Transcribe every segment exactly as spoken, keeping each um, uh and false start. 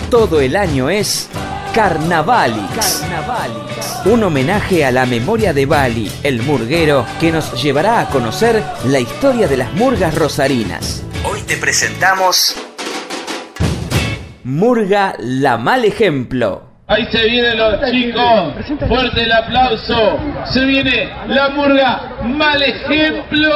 todo el año es Carnavalix. Carnavalix. Un homenaje a la memoria de Bali, el murguero, que nos llevará a conocer la historia de las murgas rosarinas. Hoy te presentamos Murga La Mal Ejemplo. Ahí se vienen los chicos, fuerte el aplauso, se viene la murga Mal Ejemplo.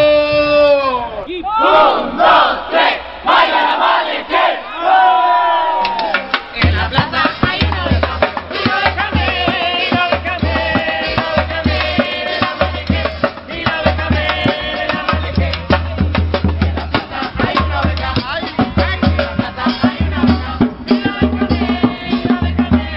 Un, dos, tres, baila la Mal Ejemplo. En la plaza hay una oveja, una oveja negra, una oveja negra, una oveja negra, la Mal Ejemplo, y la oveja negra, la Mal Ejemplo. En la plaza hay una oveja, en la plaza hay una oveja, y la oveja negra.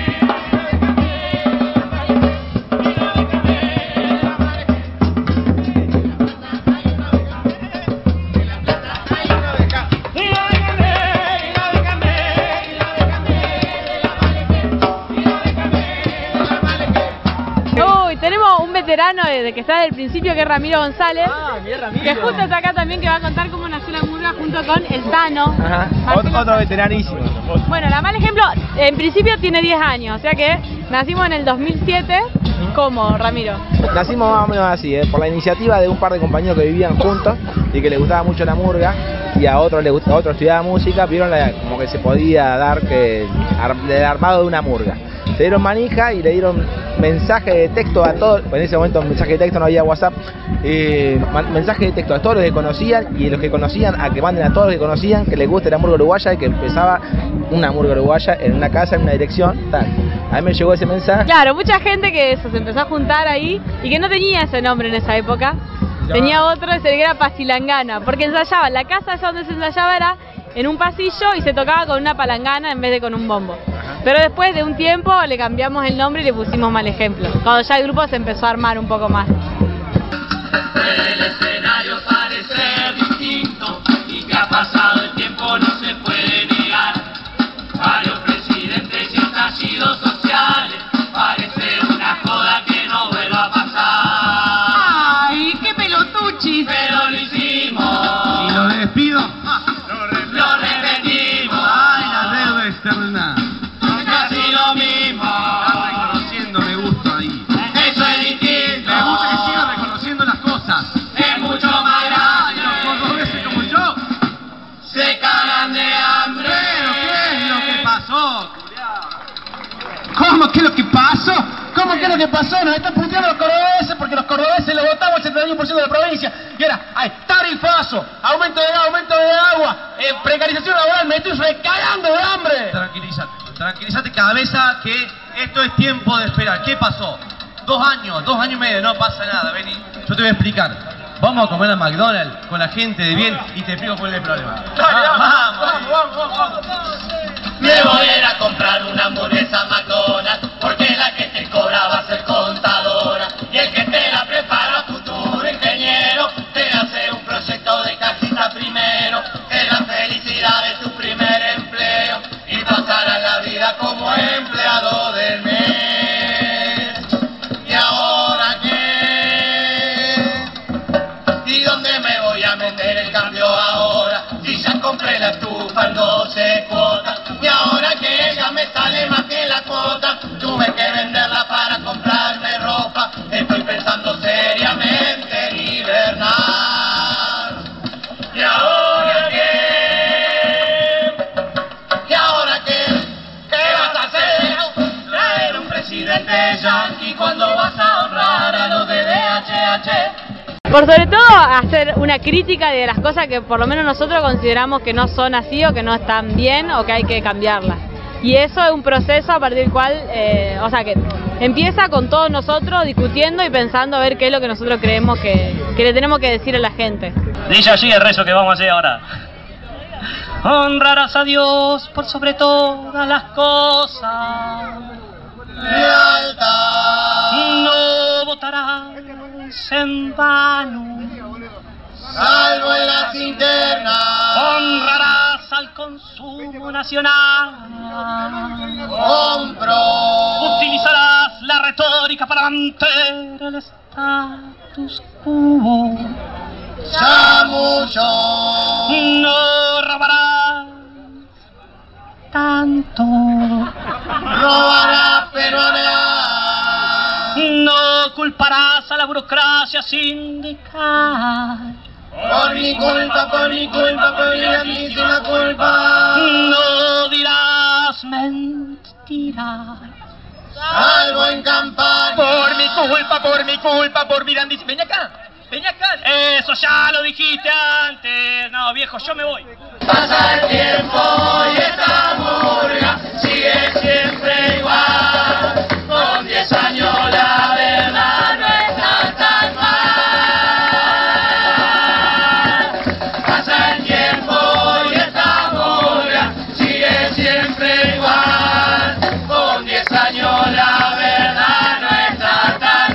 Veterano desde que está desde el principio, que es Ramiro González, ah, Ramiro. que justo está acá también, que va a contar cómo nació la murga junto con el Tano. Ajá. Otro, otro veteranísimo. Bueno, La Mal Ejemplo en principio tiene diez años, o sea que nacimos en el dos mil siete. ¿Cómo, Ramiro? Nacimos más o menos así, ¿eh? Por la iniciativa de un par de compañeros que vivían juntos y que les gustaba mucho la murga, y a otros les gustaba, a otros estudiaba música, vieron la, como que se podía dar que el armado de una murga. Se dieron manija y le dieron mensaje de texto a todos, en ese momento mensaje de texto, no había WhatsApp, eh, mensaje de texto a todos los que conocían, y los que conocían a que manden a todos los que conocían que les guste la murga uruguaya, y que empezaba una murga uruguaya en una casa, en una dirección, tal. A mí me llegó ese mensaje. Claro, mucha gente que eso, se empezó a juntar ahí y que no tenía ese nombre en esa época, ya. Tenía otro, ese que era Pasilangana, porque ensayaba, la casa esa donde se ensayaba era en un pasillo y se tocaba con una palangana en vez de con un bombo. Pero después de un tiempo le cambiamos el nombre y le pusimos Mal Ejemplo, cuando ya el grupo se empezó a armar un poco más. El escenario parece distinto y que ha pasado el tiempo no se puede negar. Varios presidentes y estallidos sociales, parece una joda que no vuelva a pasar. ¡Ay, qué pelotuchis! Pero lo hicimos. ¿Y lo despido? Lo repetimos. ¡Ay, la deuda externa! Casi lo mismo. Están reconociendo, me gusta ahí. Eso es distinto. Me gusta que sigan reconociendo las cosas. Es mucho más grande. Los cordobeses como yo se cagan de hambre. ¿Pero qué es lo que pasó? ¿Cómo? ¿Qué es lo que pasó? ¿Cómo que es lo que pasó? Nos están puteando los cordobeses porque los cordobeses lo votamos el setenta y uno por ciento de la provincia. Y ahora, hay tarifazo, aumento de gas, aumento de agua, eh, precarización laboral, me estoy recagando de hambre. Tranquilízate, tranquilízate, cabeza, que esto es tiempo de esperar. ¿Qué pasó? Dos años, dos años y medio, no pasa nada, vení. Yo te voy a explicar. Vamos a comer a McDonald's con la gente de bien y te explico cuál es el problema. Dale, Ah, vamos, vamos, vamos, vamos, vamos. Me voy a ir a comprar una hamburguesa McDonald's, porque la que te cobra va a ser contadora, y el que te la prepara futuro ingeniero, te hace un proyecto de cajita primero, que la felicidad de tu primer empleo, y pasarás la vida como empleado del mes. ¿Y ahora qué? ¿Y dónde me voy a meter el cambio ahora? Si ya compré la estufa en doce cuotas, y ahora que ella me sale más que la cuota, tuve que venderla para comprarme ropa. Estoy pensando seriamente en hibernar. ¿Y ahora qué? ¿Y ahora qué? ¿Qué vas a hacer? Traer un presidente yanqui cuando vas a honrar a los de D H H. Por sobre todo hacer una crítica de las cosas que por lo menos nosotros consideramos que no son así o que no están bien o que hay que cambiarlas. Y eso es un proceso a partir del cual, eh, o sea que empieza con todos nosotros discutiendo y pensando a ver qué es lo que nosotros creemos que, que le tenemos que decir a la gente. Dice allí el rezo que vamos a hacer ahora. Honrarás a Dios por sobre todas las cosas. Lealtad. No votarás en vano, salvo en las internas. Honrarás al consumo nacional. Compro. Utilizarás la retórica para mantener el status quo. Ya mucho. No robarás. tanto. Robarás pero harás. No culparás a la burocracia sindical. Por mi culpa, por mi culpa, por mi grandísima culpa. No dirás mentiras. Salvo en campaña. Por mi culpa, por mi culpa, por mi grandísima... Ven acá, ven acá. Eso ya lo dijiste antes. No, viejo, yo me voy. Pasa el tiempo y esta murga sigue siempre igual. Con diez años la verdad no está tan mal. Pasa el tiempo y esta murga sigue siempre igual. Con diez años la verdad no está tan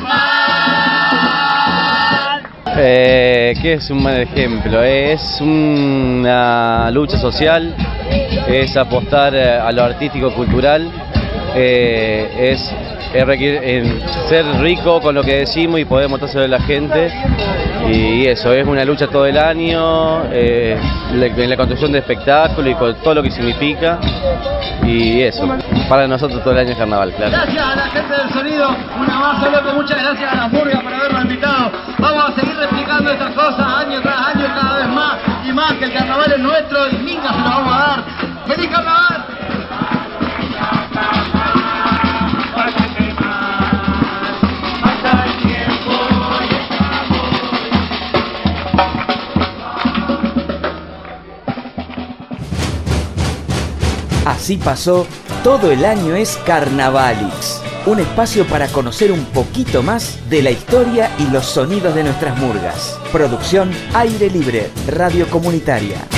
mal. Eh, ¿Qué es un mal ejemplo? Es una lucha social, es apostar a lo artístico-cultural, eh, es, es requerir, en ser rico con lo que decimos y poder mostrárselo a la gente, y eso, es una lucha todo el año, eh, en la construcción de espectáculos y con todo lo que significa, y eso, para nosotros todo el año es carnaval, claro. Gracias a la gente del sonido, una más loco, muchas gracias a las murgas por habernos invitado. Vamos a seguir replicando estas cosas año tras año, cada vez más y más, que el carnaval es nuestro y minga se lo vamos a dar. ¡Feliz carnaval! Así pasó, todo el año es Carnavalix, un espacio para conocer un poquito más de la historia y los sonidos de nuestras murgas. Producción Aire Libre, Radio Comunitaria.